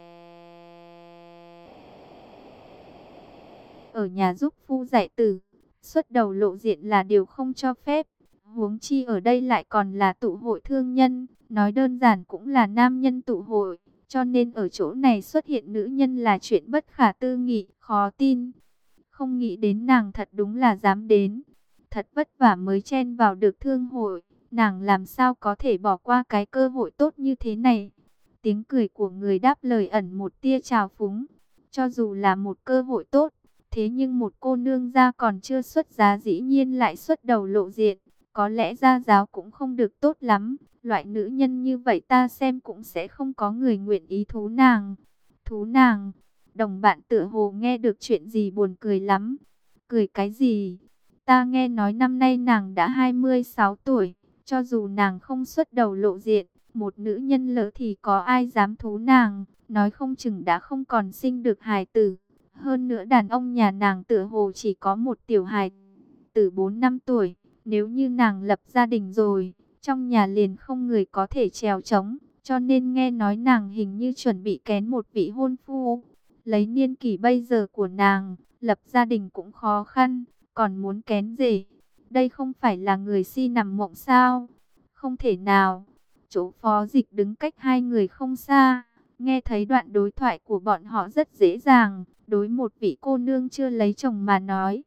[SPEAKER 1] ở nhà giúp phu dạy tử, xuất đầu lộ diện là điều không cho phép. Huống chi ở đây lại còn là tụ hội thương nhân, nói đơn giản cũng là nam nhân tụ hội. Cho nên ở chỗ này xuất hiện nữ nhân là chuyện bất khả tư nghị, khó tin. Không nghĩ đến nàng thật đúng là dám đến. Thật vất vả mới chen vào được thương hội, nàng làm sao có thể bỏ qua cái cơ hội tốt như thế này. Tiếng cười của người đáp lời ẩn một tia trào phúng. Cho dù là một cơ hội tốt, thế nhưng một cô nương gia còn chưa xuất giá dĩ nhiên lại xuất đầu lộ diện. Có lẽ gia giáo cũng không được tốt lắm. Loại nữ nhân như vậy ta xem cũng sẽ không có người nguyện ý thú nàng. Thú nàng, đồng bạn tựa hồ nghe được chuyện gì buồn cười lắm. Cười cái gì? Ta nghe nói năm nay nàng đã 26 tuổi. Cho dù nàng không xuất đầu lộ diện, một nữ nhân lỡ thì có ai dám thú nàng. Nói không chừng đã không còn sinh được hài tử. Hơn nữa đàn ông nhà nàng tựa hồ chỉ có một tiểu hài tử 4 năm tuổi. Nếu như nàng lập gia đình rồi, trong nhà liền không người có thể trèo trống, cho nên nghe nói nàng hình như chuẩn bị kén một vị hôn phu. Lấy niên kỷ bây giờ của nàng, lập gia đình cũng khó khăn, còn muốn kén rể. Đây không phải là người si nằm mộng sao? Không thể nào. Chỗ Phó Dịch đứng cách hai người không xa, nghe thấy đoạn đối thoại của bọn họ rất dễ dàng. Đối một vị cô nương chưa lấy chồng mà nói,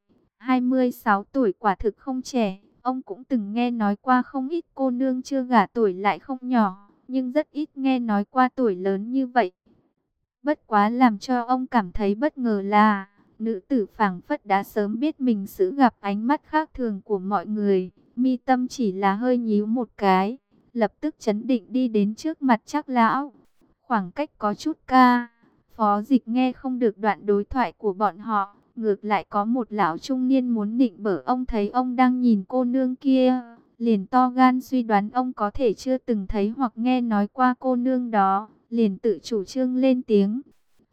[SPEAKER 1] 26 tuổi quả thực không trẻ. Ông cũng từng nghe nói qua không ít cô nương chưa gả tuổi lại không nhỏ, nhưng rất ít nghe nói qua tuổi lớn như vậy. Bất quá làm cho ông cảm thấy bất ngờ là, nữ tử phảng phất đã sớm biết mình sẽ gặp ánh mắt khác thường của mọi người. Mi tâm chỉ là hơi nhíu một cái, lập tức chấn định đi đến trước mặt Trác lão. Khoảng cách có chút ca, Phó Dịch nghe không được đoạn đối thoại của bọn họ. Ngược lại có một lão trung niên muốn nịnh bợ ông, thấy ông đang nhìn cô nương kia, liền to gan suy đoán ông có thể chưa từng thấy hoặc nghe nói qua cô nương đó, liền tự chủ trương lên tiếng.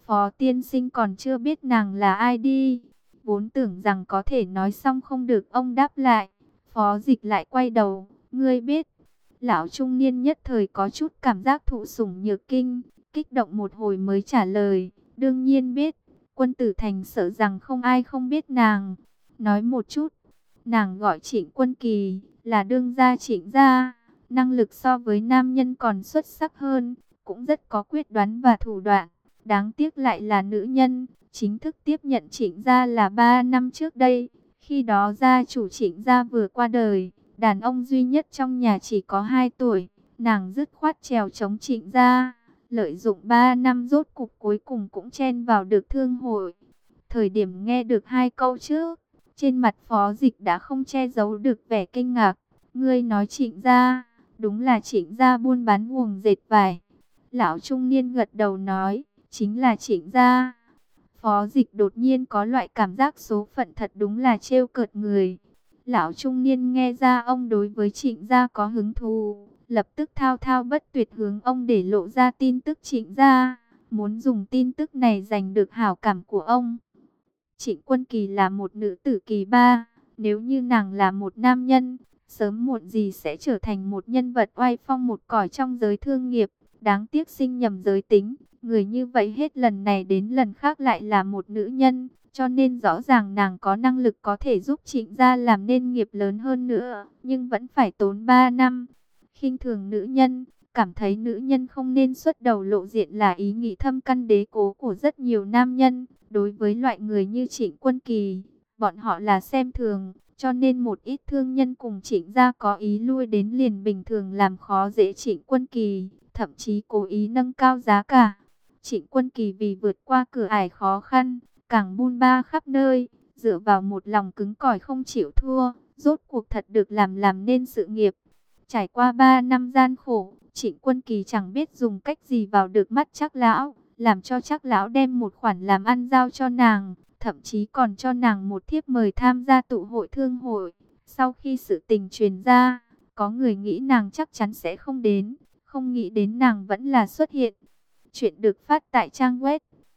[SPEAKER 1] Phó tiên sinh còn chưa biết nàng là ai đi. Vốn tưởng rằng có thể nói xong không được, ông đáp lại. Phó Dịch lại quay đầu, ngươi biết. Lão trung niên nhất thời có chút cảm giác thụ sủng nhược kinh, kích động một hồi mới trả lời, đương nhiên biết. Quân tử thành sợ rằng không ai không biết nàng. Nói một chút, nàng gọi Trịnh Quân Kỳ, là đương gia Trịnh gia, năng lực so với nam nhân còn xuất sắc hơn, cũng rất có quyết đoán và thủ đoạn. Đáng tiếc lại là nữ nhân, chính thức tiếp nhận Trịnh gia là 3 năm trước đây. Khi đó gia chủ Trịnh gia vừa qua đời, đàn ông duy nhất trong nhà chỉ có 2 tuổi. Nàng dứt khoát trèo chống Trịnh gia, lợi dụng 3 năm rốt cục cuối cùng cũng chen vào được thương hội. Thời điểm nghe được 2 câu trước, trên mặt Phó Dịch đã không che giấu được vẻ kinh ngạc. Ngươi nói Trịnh gia, đúng là Trịnh gia buôn bán guồng dệt vải. Lão trung niên gật đầu nói, chính là Trịnh gia. Phó Dịch đột nhiên có loại cảm giác số phận thật đúng là trêu cợt người. Lão trung niên nghe ra ông đối với Trịnh gia có hứng thú, lập tức thao thao bất tuyệt hướng ông để lộ ra tin tức Trịnh gia, muốn dùng tin tức này giành được hảo cảm của ông. Trịnh Quân Kỳ là một nữ tử kỳ ba, nếu như nàng là một nam nhân, sớm muộn gì sẽ trở thành một nhân vật oai phong một cõi trong giới thương nghiệp. Đáng tiếc sinh nhầm giới tính, người như vậy hết lần này đến lần khác lại là một nữ nhân, cho nên rõ ràng nàng có năng lực có thể giúp Trịnh gia làm nên nghiệp lớn hơn nữa, nhưng vẫn phải tốn 3 năm. Khinh thường nữ nhân, cảm thấy nữ nhân không nên xuất đầu lộ diện là ý nghĩ thâm căn đế cố của rất nhiều nam nhân. Đối với loại người như Trịnh Quân Kỳ, bọn họ là xem thường, cho nên một ít thương nhân cùng Trịnh gia có ý lui đến liền bình thường làm khó dễ Trịnh Quân Kỳ, thậm chí cố ý nâng cao giá cả. Trịnh Quân Kỳ vì vượt qua cửa ải khó khăn, càng bôn ba khắp nơi, dựa vào một lòng cứng cỏi không chịu thua, rốt cuộc thật được làm nên sự nghiệp. Trải qua 3 năm gian khổ, Trịnh Quân Kỳ chẳng biết dùng cách gì vào được mắt Trác lão, làm cho Trác lão đem một khoản làm ăn giao cho nàng, thậm chí còn cho nàng một thiếp mời tham gia tụ hội thương hội. Sau khi sự tình truyền ra, có người nghĩ nàng chắc chắn sẽ không đến, không nghĩ đến nàng vẫn là xuất hiện. Chuyện được phát tại trang web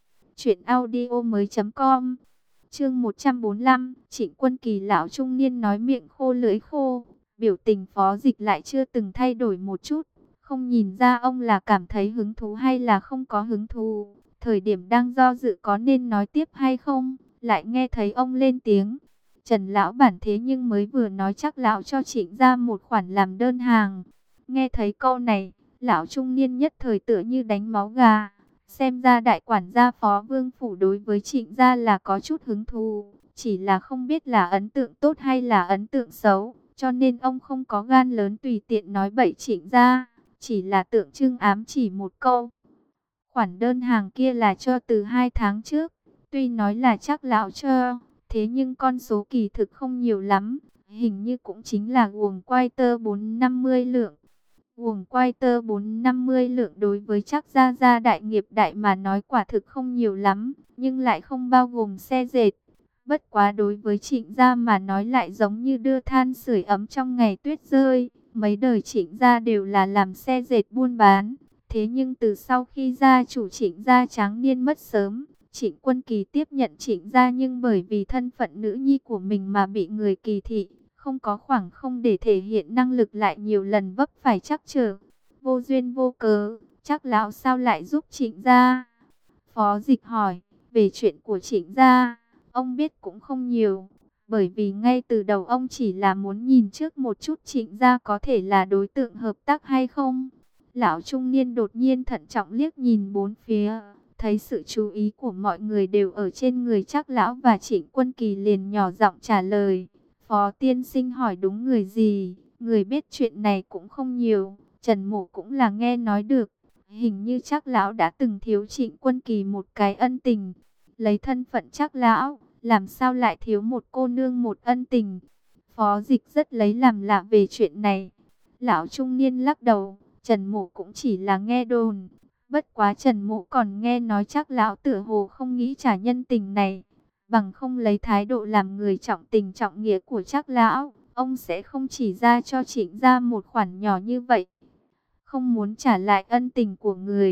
[SPEAKER 1] truyệnaudiomoi.com. Chương 145, Trịnh Quân Kỳ lão trung niên nói miệng khô lưỡi khô, biểu tình Phó Dịch lại chưa từng thay đổi một chút, không nhìn ra ông là cảm thấy hứng thú hay là không có hứng thú. Thời điểm đang do dự có nên nói tiếp hay không, lại nghe thấy ông lên tiếng. Trần lão bản thế nhưng mới vừa nói chắc lão cho Trịnh ra một khoản làm đơn hàng. Nghe thấy câu này, lão trung niên nhất thời tựa như đánh máu gà. Xem ra đại quản gia Phó Vương Phủ đối với Trịnh gia là có chút hứng thú, chỉ là không biết là ấn tượng tốt hay là ấn tượng xấu, cho nên ông không có gan lớn tùy tiện nói bậy Trịnh gia, chỉ là tượng trưng ám chỉ một câu. Khoản đơn hàng kia là cho từ 2 tháng trước, tuy nói là chắc lão cho, thế nhưng con số kỳ thực không nhiều lắm, hình như cũng chính là guồng quai tơ 450 lượng. Guồng quai tơ 450 lượng đối với Trác gia đại nghiệp đại mà nói quả thực không nhiều lắm, nhưng lại không bao gồm xe dệt. Bất quá đối với Trịnh gia mà nói lại giống như đưa than sưởi ấm trong ngày tuyết rơi. Mấy đời Trịnh gia đều là làm xe dệt buôn bán. Thế nhưng từ sau khi gia chủ Trịnh gia tráng niên mất sớm, Trịnh Quân Kỳ tiếp nhận Trịnh gia, nhưng bởi vì thân phận nữ nhi của mình mà bị người kỳ thị, không có khoảng không để thể hiện năng lực, lại nhiều lần vấp phải trắc trở. Vô duyên vô cớ, chắc lão sao lại giúp Trịnh gia? Phó Dịch hỏi, về chuyện của Trịnh gia, ông biết cũng không nhiều, bởi vì ngay từ đầu ông chỉ là muốn nhìn trước một chút Trịnh gia có thể là đối tượng hợp tác hay không. Lão trung niên đột nhiên thận trọng liếc nhìn bốn phía, thấy sự chú ý của mọi người đều ở trên người Trác lão và Trịnh Quân Kỳ, liền nhỏ giọng trả lời. Phó tiên sinh hỏi đúng người gì, người biết chuyện này cũng không nhiều, Trần Mộ cũng là nghe nói được. Hình như Trác lão đã từng thiếu Trịnh Quân Kỳ một cái ân tình. Lấy thân phận Trác lão, làm sao lại thiếu một cô nương một ân tình? Phó Dịch rất lấy làm lạ về chuyện này. Lão trung niên lắc đầu, Trần Mộ cũng chỉ là nghe đồn. Bất quá Trần Mộ còn nghe nói Trác lão tựa hồ không nghĩ trả nhân tình này, bằng không lấy thái độ làm người trọng tình trọng nghĩa của Trác lão, ông sẽ không chỉ ra cho Trịnh gia một khoản nhỏ như vậy. Không muốn trả lại ân tình của người,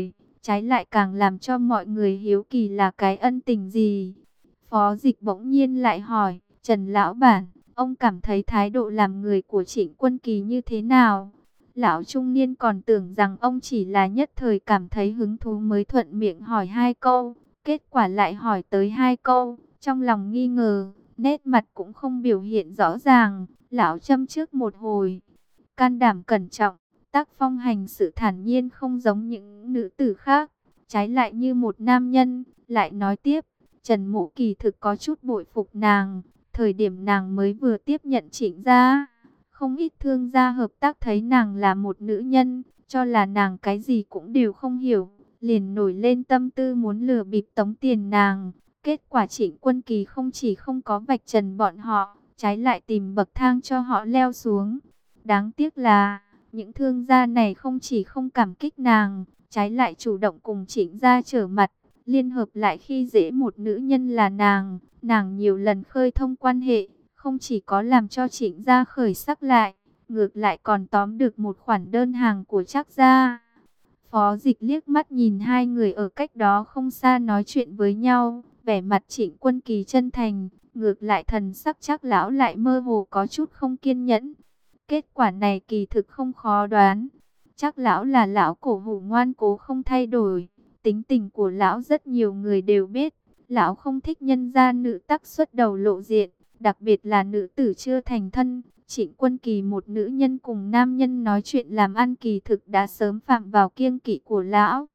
[SPEAKER 1] trái lại càng làm cho mọi người hiếu kỳ là cái ân tình gì. Phó Dịch bỗng nhiên lại hỏi, Trần lão bản, ông cảm thấy thái độ làm người của Trịnh Quân Kỳ như thế nào? Lão trung niên còn tưởng rằng ông chỉ là nhất thời cảm thấy hứng thú mới thuận miệng hỏi 2 câu, kết quả lại hỏi tới 2 câu, trong lòng nghi ngờ, nét mặt cũng không biểu hiện rõ ràng. Lão châm trước một hồi, can đảm cẩn trọng, tác phong hành sự thản nhiên không giống những nữ tử khác, trái lại như một nam nhân. Lại nói tiếp, Trần Mộ kỳ thực có chút bội phục nàng. Thời điểm nàng mới vừa tiếp nhận Trịnh gia, không ít thương gia hợp tác thấy nàng là một nữ nhân, cho là nàng cái gì cũng đều không hiểu, liền nổi lên tâm tư muốn lừa bịp tống tiền nàng. Kết quả Trịnh Quân Kỳ không chỉ không có vạch trần bọn họ, trái lại tìm bậc thang cho họ leo xuống. Đáng tiếc là, những thương gia này không chỉ không cảm kích nàng, trái lại chủ động cùng Trịnh gia trở mặt, liên hợp lại khi dễ một nữ nhân là nàng. Nàng nhiều lần khơi thông quan hệ, không chỉ có làm cho Trịnh gia khởi sắc lại, ngược lại còn tóm được một khoản đơn hàng của Trác gia. Phó Dịch liếc mắt nhìn hai người ở cách đó không xa nói chuyện với nhau, vẻ mặt Trịnh Quân Kỳ chân thành, ngược lại thần sắc Trác lão lại mơ hồ có chút không kiên nhẫn. Kết quả này kỳ thực không khó đoán. Trác lão là lão cổ hủ ngoan cố không thay đổi, tính tình của lão rất nhiều người đều biết. Lão không thích nhân gia nữ tắc xuất đầu lộ diện, đặc biệt là nữ tử chưa thành thân. Trịnh Quân Kỳ một nữ nhân cùng nam nhân nói chuyện làm ăn kỳ thực đã sớm phạm vào kiêng kỵ của lão.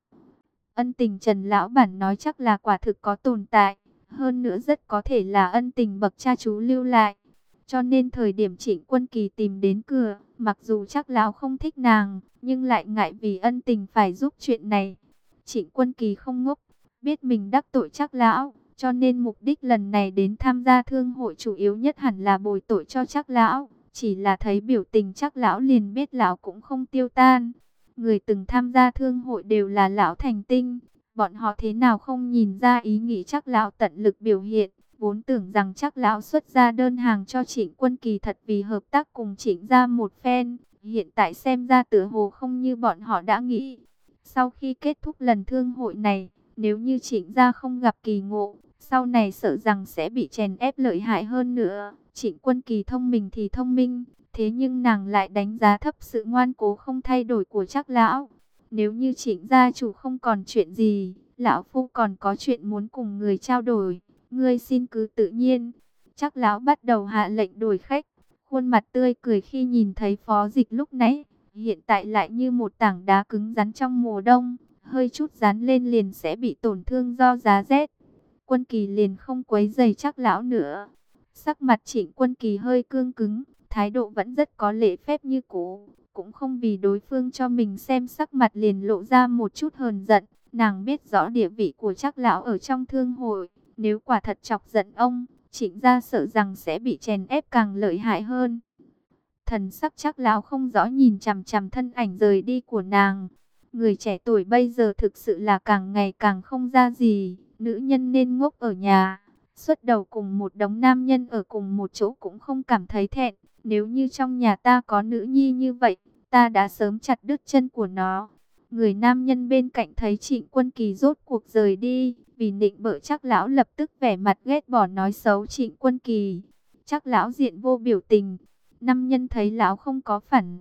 [SPEAKER 1] Ân tình Trần lão bản nói chắc là quả thực có tồn tại, hơn nữa rất có thể là ân tình bậc cha chú lưu lại. Cho nên thời điểm Trịnh Quân Kỳ tìm đến cửa, mặc dù chắc lão không thích nàng, nhưng lại ngại vì ân tình phải giúp chuyện này. Trịnh Quân Kỳ không ngốc, biết mình đắc tội chắc lão, cho nên mục đích lần này đến tham gia thương hội chủ yếu nhất hẳn là bồi tội cho chắc lão. Chỉ là thấy biểu tình chắc lão liền biết lão cũng không tiêu tan. Người từng tham gia thương hội đều là lão thành tinh, bọn họ thế nào không nhìn ra ý nghĩ chắc lão tận lực biểu hiện. Vốn tưởng rằng chắc lão xuất ra đơn hàng cho Trịnh Quân Kỳ thật vì hợp tác cùng Trịnh gia một phen, hiện tại xem ra tựa hồ không như bọn họ đã nghĩ. Sau khi kết thúc lần thương hội này, nếu như Trịnh gia không gặp kỳ ngộ, sau này sợ rằng sẽ bị chèn ép lợi hại hơn nữa. Trịnh Quân Kỳ thông minh thì thông minh, thế nhưng nàng lại đánh giá thấp sự ngoan cố không thay đổi của Trác lão. Nếu như Trịnh gia chủ không còn chuyện gì, lão phu còn có chuyện muốn cùng người trao đổi, ngươi xin cứ tự nhiên. Trác lão bắt đầu hạ lệnh đổi khách, khuôn mặt tươi cười khi nhìn thấy Phó Dịch lúc nãy, hiện tại lại như một tảng đá cứng rắn trong mùa đông, hơi chút dán lên liền sẽ bị tổn thương do giá rét. Quân Kỳ liền không quấy rầy Trác lão nữa. Sắc mặt Trịnh Quân Kỳ hơi cương cứng, thái độ vẫn rất có lễ phép như cũ, cũng không vì đối phương cho mình xem sắc mặt liền lộ ra một chút hờn giận. Nàng biết rõ địa vị của Trác lão ở trong thương hội, nếu quả thật chọc giận ông, Trịnh gia sợ rằng sẽ bị chèn ép càng lợi hại hơn. Thần sắc Trác lão không rõ nhìn chằm chằm thân ảnh rời đi của nàng. Người trẻ tuổi bây giờ thực sự là càng ngày càng không ra gì, nữ nhân nên ngốc ở nhà. Xuất đầu cùng một đống nam nhân ở cùng một chỗ cũng không cảm thấy thẹn. Nếu như trong nhà ta có nữ nhi như vậy, ta đã sớm chặt đứt chân của nó. Người nam nhân bên cạnh thấy Trịnh Quân Kỳ rốt cuộc rời đi, vì nịnh bợ Trác lão lập tức vẻ mặt ghét bỏ nói xấu Trịnh Quân Kỳ. Trác lão diện vô biểu tình. Nam nhân thấy lão không có phản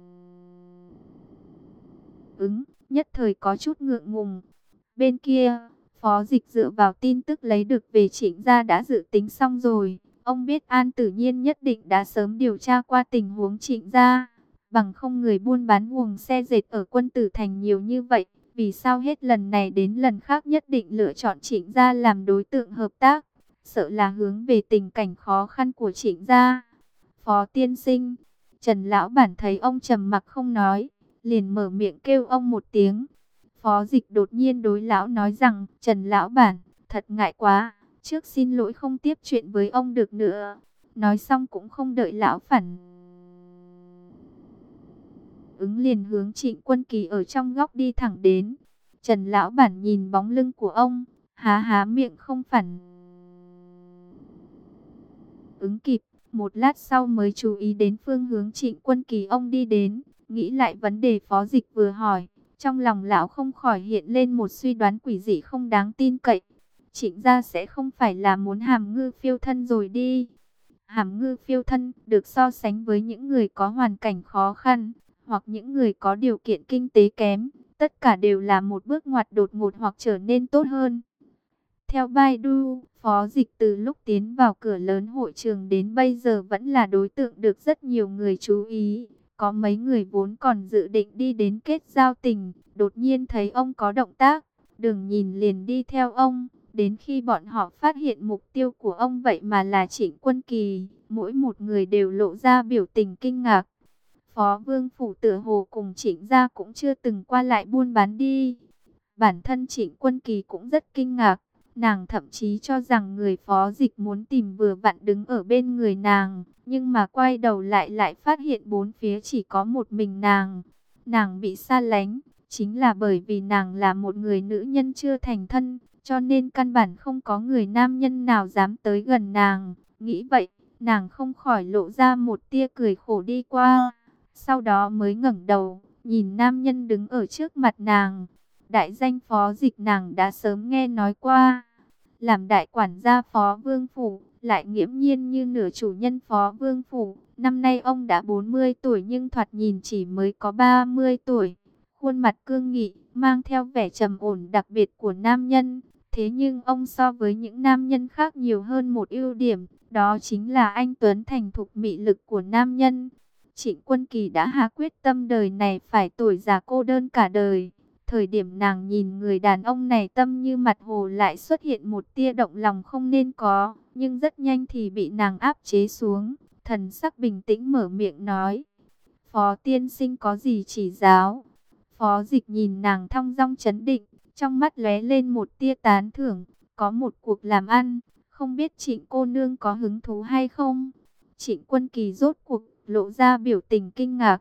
[SPEAKER 1] ứng, nhất thời có chút ngượng ngùng. Bên kia, Phó Dịch dựa vào tin tức lấy được về Trịnh gia đã dự tính xong rồi. Ông biết An Tử Nhiên nhất định đã sớm điều tra qua tình huống Trịnh gia. Bằng không người buôn bán guồng xe dệt ở Quân Tử Thành nhiều như vậy, vì sao hết lần này đến lần khác nhất định lựa chọn Trịnh gia làm đối tượng hợp tác? Sợ là hướng về tình cảnh khó khăn của Trịnh gia. Phó tiên sinh, Trần lão bản thấy ông trầm mặc không nói, liền mở miệng kêu ông một tiếng. Phó Dịch đột nhiên đối lão nói rằng, Trần lão bản, thật ngại quá, trước xin lỗi không tiếp chuyện với ông được nữa. Nói xong cũng không đợi lão phản ứng liền hướng Trịnh Quân Kỳ ở trong góc đi thẳng đến. Trần lão bản nhìn bóng lưng của ông, há há miệng không phản ứng kịp. Một lát sau mới chú ý đến phương hướng Trịnh Quân Kỳ ông đi đến, nghĩ lại vấn đề Phó Dịch vừa hỏi, Trong lòng lão không khỏi hiện lên một suy đoán quỷ dị không đáng tin cậy. Trịnh gia sẽ không phải là muốn hàm ngư phiêu thân rồi đi. Hàm ngư phiêu thân được so sánh với những người có hoàn cảnh khó khăn, hoặc những người có điều kiện kinh tế kém. Tất cả đều là một bước ngoặt đột ngột hoặc trở nên tốt hơn. Theo Baidu, Phó Dịch từ lúc tiến vào cửa lớn hội trường đến bây giờ vẫn là đối tượng được rất nhiều người chú ý. Có mấy người vốn còn dự định đi đến kết giao tình, đột nhiên thấy ông có động tác, đừng nhìn liền đi theo ông. Đến khi bọn họ phát hiện mục tiêu của ông vậy mà là Trịnh Quân Kỳ, mỗi một người đều lộ ra biểu tình kinh ngạc. Phó Vương Phủ tựa hồ cùng Trịnh gia cũng chưa từng qua lại buôn bán đi. Bản thân Trịnh Quân Kỳ cũng rất kinh ngạc. Nàng thậm chí cho rằng người Phó Dịch muốn tìm vừa vặn đứng ở bên người nàng, nhưng mà quay đầu lại phát hiện bốn phía chỉ có một mình nàng. Nàng bị xa lánh, chính là bởi vì nàng là một người nữ nhân chưa thành thân, cho nên căn bản không có người nam nhân nào dám tới gần nàng. Nghĩ vậy, nàng không khỏi lộ ra một tia cười khổ đi qua, sau đó mới ngẩng đầu, nhìn nam nhân đứng ở trước mặt nàng. Đại danh Phó Dịch nàng đã sớm nghe nói qua. Làm đại quản gia Phó Vương Phủ, lại nghiễm nhiên như nửa chủ nhân Phó Vương Phủ. Năm nay ông đã 40 tuổi nhưng thoạt nhìn chỉ mới có 30 tuổi. Khuôn mặt cương nghị, mang theo vẻ trầm ổn đặc biệt của nam nhân. Thế nhưng ông so với những nam nhân khác nhiều hơn một ưu điểm, đó chính là anh tuấn thành thục mị lực của nam nhân. Trịnh Quân Kỳ đã hạ quyết tâm đời này phải tuổi già cô đơn cả đời. Thời điểm nàng nhìn người đàn ông này tâm như mặt hồ lại xuất hiện một tia động lòng không nên có, nhưng rất nhanh thì bị nàng áp chế xuống, thần sắc bình tĩnh mở miệng nói. Phó tiên sinh có gì chỉ giáo? Phó Dịch nhìn nàng thong dong trấn định, trong mắt lóe lên một tia tán thưởng, có một cuộc làm ăn, không biết Trịnh cô nương có hứng thú hay không? Trịnh Quân Kỳ rốt cuộc lộ ra biểu tình kinh ngạc.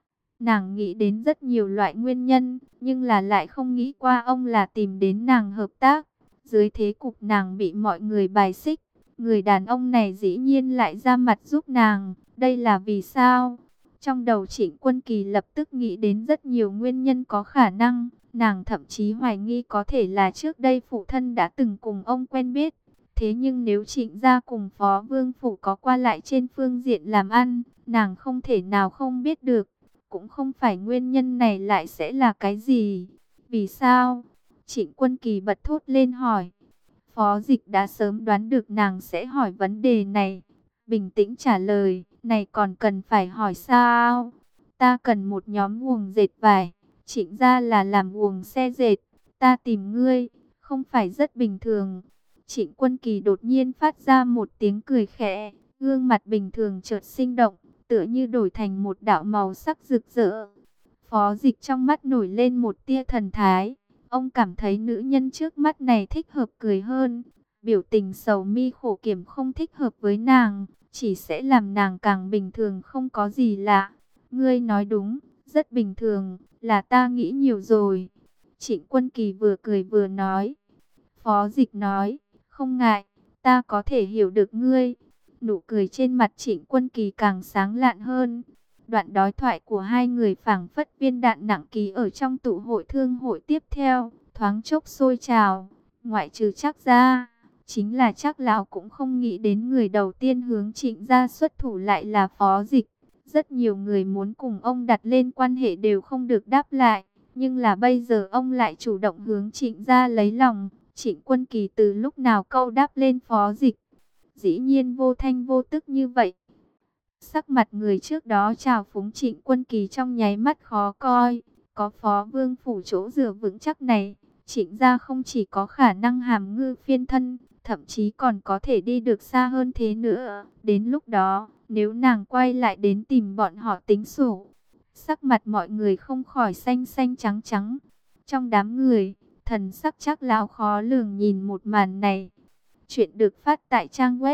[SPEAKER 1] Nàng nghĩ đến rất nhiều loại nguyên nhân, nhưng là lại không nghĩ qua ông là tìm đến nàng hợp tác. Dưới thế cục nàng bị mọi người bài xích, người đàn ông này dĩ nhiên lại ra mặt giúp nàng. Đây là vì sao? Trong đầu Trịnh Quân Kỳ lập tức nghĩ đến rất nhiều nguyên nhân có khả năng. Nàng thậm chí hoài nghi có thể là trước đây phụ thân đã từng cùng ông quen biết. Thế nhưng nếu Trịnh gia cùng Phó Vương Phủ có qua lại trên phương diện làm ăn, nàng không thể nào không biết được. Cũng không phải nguyên nhân này lại sẽ là cái gì? Vì sao? Trịnh Quân Kỳ bật thốt lên hỏi. Phó Dịch đã sớm đoán được nàng sẽ hỏi vấn đề này. Bình tĩnh trả lời, này còn cần phải hỏi sao? Ta cần một nhóm guồng dệt vải. Trịnh gia là làm guồng xe dệt. Ta tìm ngươi, không phải rất bình thường. Trịnh Quân Kỳ đột nhiên phát ra một tiếng cười khẽ, gương mặt bình thường chợt sinh động, tựa như đổi thành một đạo màu sắc rực rỡ. Phó Dịch trong mắt nổi lên một tia thần thái. Ông cảm thấy nữ nhân trước mắt này thích hợp cười hơn. Biểu tình sầu mi khổ kiểm không thích hợp với nàng, chỉ sẽ làm nàng càng bình thường không có gì lạ. Ngươi nói đúng, rất bình thường, là ta nghĩ nhiều rồi. Trịnh Quân Kỳ vừa cười vừa nói. Phó Dịch nói, không ngại, ta có thể hiểu được ngươi. Nụ cười trên mặt Trịnh Quân Kỳ càng sáng lạn hơn. Đoạn đối thoại của hai người phảng phất viên đạn nặng ký ở trong tụ hội thương hội tiếp theo, thoáng chốc sôi trào. Ngoại trừ Trác gia, chính là Trác lão cũng không nghĩ đến người đầu tiên hướng Trịnh gia xuất thủ lại là Phó Dịch. Rất nhiều người muốn cùng ông đặt lên quan hệ đều không được đáp lại, nhưng là bây giờ ông lại chủ động hướng Trịnh gia lấy lòng. Trịnh Quân Kỳ từ lúc nào câu đáp lên Phó Dịch? Dĩ nhiên vô thanh vô tức như vậy. Sắc mặt người trước đó chào phúng Trịnh Quân Kỳ trong nháy mắt khó coi. Có Phó Vương Phủ chỗ dựa vững chắc này, Trịnh gia không chỉ có khả năng hàm ngư phiên thân, thậm chí còn có thể đi được xa hơn thế nữa. Đến lúc đó, nếu nàng quay lại đến tìm bọn họ tính sổ, sắc mặt mọi người không khỏi xanh xanh trắng trắng. Trong đám người, thần sắc Trác lão khó lường nhìn một màn này. Chuyện được phát tại trang web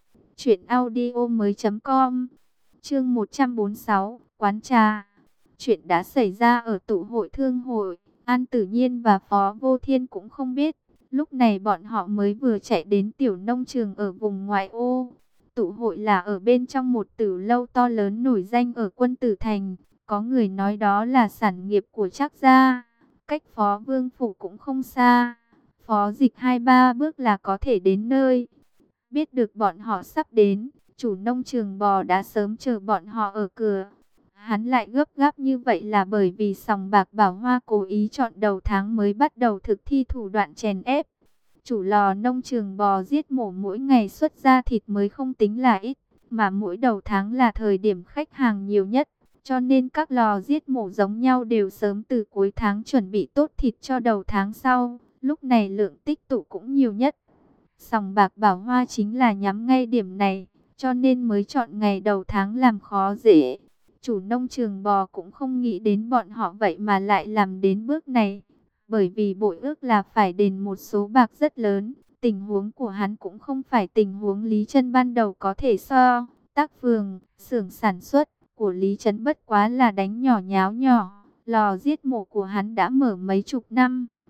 [SPEAKER 1] truyệnaudiomoi.com. Chương 146, quán trà. Chuyện đã xảy ra ở tụ hội thương hội, An Tử Nhiên và Phó Vô Thiên cũng không biết. Lúc này bọn họ mới vừa chạy đến tiểu nông trường ở vùng ngoại ô. Tụ hội là ở bên trong một tử lâu to lớn nổi danh ở Quân Tử Thành. Có người nói đó là sản nghiệp của Trác gia, cách Phó Vương phủ cũng không xa, phó dịch 2-3 bước là có thể đến nơi. Biết được bọn họ sắp đến, chủ nông trường bò đã sớm chờ bọn họ ở cửa. Hắn lại gấp gáp như vậy là bởi vì sòng bạc Bảo Hoa cố ý chọn đầu tháng mới bắt đầu thực thi thủ đoạn chèn ép. Chủ lò nông trường bò giết mổ mỗi ngày xuất ra thịt mới không tính là ít, mà mỗi đầu tháng là thời điểm khách hàng nhiều nhất. Cho nên các lò giết mổ giống nhau đều sớm từ cuối tháng chuẩn bị tốt thịt cho đầu tháng sau. Lúc này lượng tích tụ cũng nhiều nhất. Sòng bạc Bảo Hoa chính là nhắm ngay điểm này, cho nên mới chọn ngày đầu tháng làm khó dễ. Chủ nông trường bò cũng không nghĩ đến bọn họ vậy mà lại làm đến bước này. Bởi vì bội ước là phải đền một số bạc rất lớn. Tình huống của hắn cũng không phải tình huống Lý Trân ban đầu có thể so. Tác phường, xưởng sản xuất của Lý Trấn bất quá là đánh nhỏ nháo nhỏ. Lò giết mổ của hắn đã mở mấy chục năm.